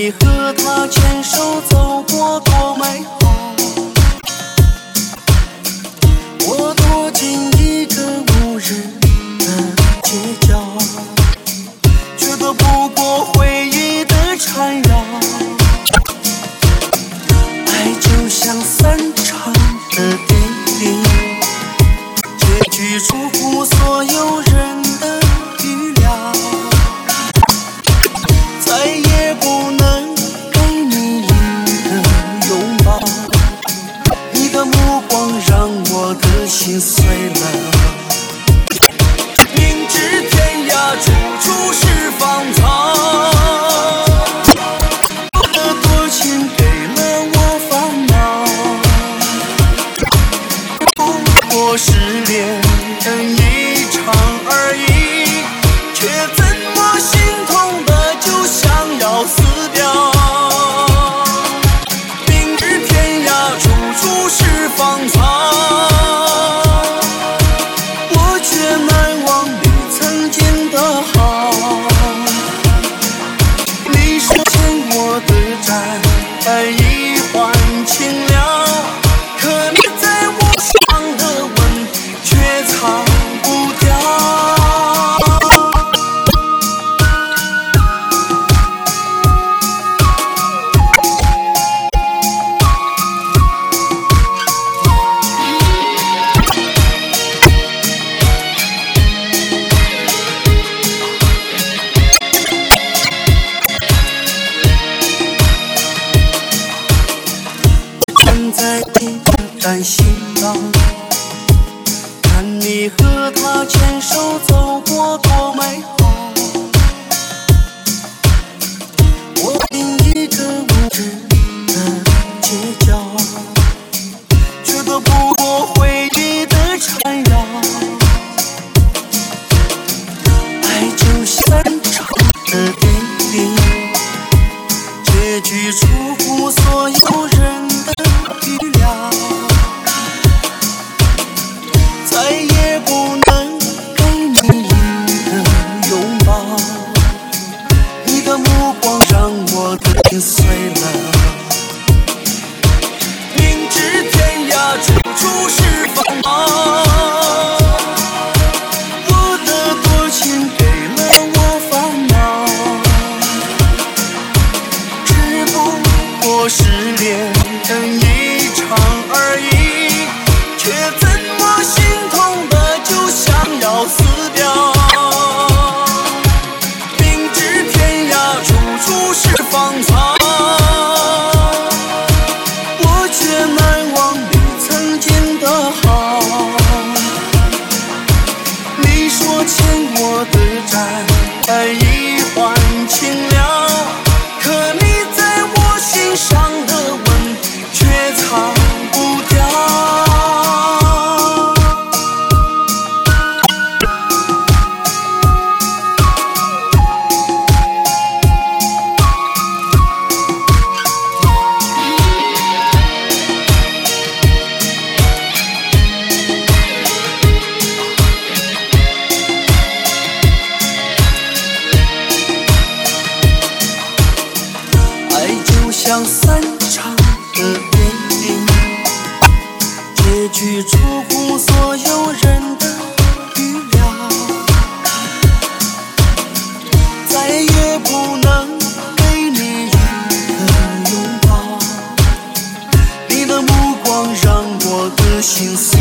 你和他牵手走过多美好，我躲进一个无人的街角，却躲不过回忆的缠绕。爱就像散场的电影，结局出乎所有人的预料，再也不能给你一个拥抱，你的目光让我的心碎了。明知天涯处处是芳草，我的多情给了我烦恼，不过是恋人一场而已，却怎么心痛的就想要死掉。明知天涯处处是芳草，我却难忘你曾经的好。你说欠我的债已还清了，可你在我伤的吻却藏不掉。站在你的担心道，看你和他牵手走过多美好，我进一个无人的街角，却躲不过回忆的缠绕。爱就像散场的电影，结局出乎所有人的预料，再也不能给你一个拥抱，你的目光让我的心碎了。明知天涯处处是芳草，我的多情给了我烦恼，只不过是恋人一场而已，却怎么心痛的就想要死掉。明知天涯处处是芳草，我却难忘你曾经的好。你说欠我的债已还清了，可你在我心上的吻却藏不掉。爱就像散场的电影，结局出乎所有人的预料，再也不能给你一个拥抱，你的目光让我的心碎。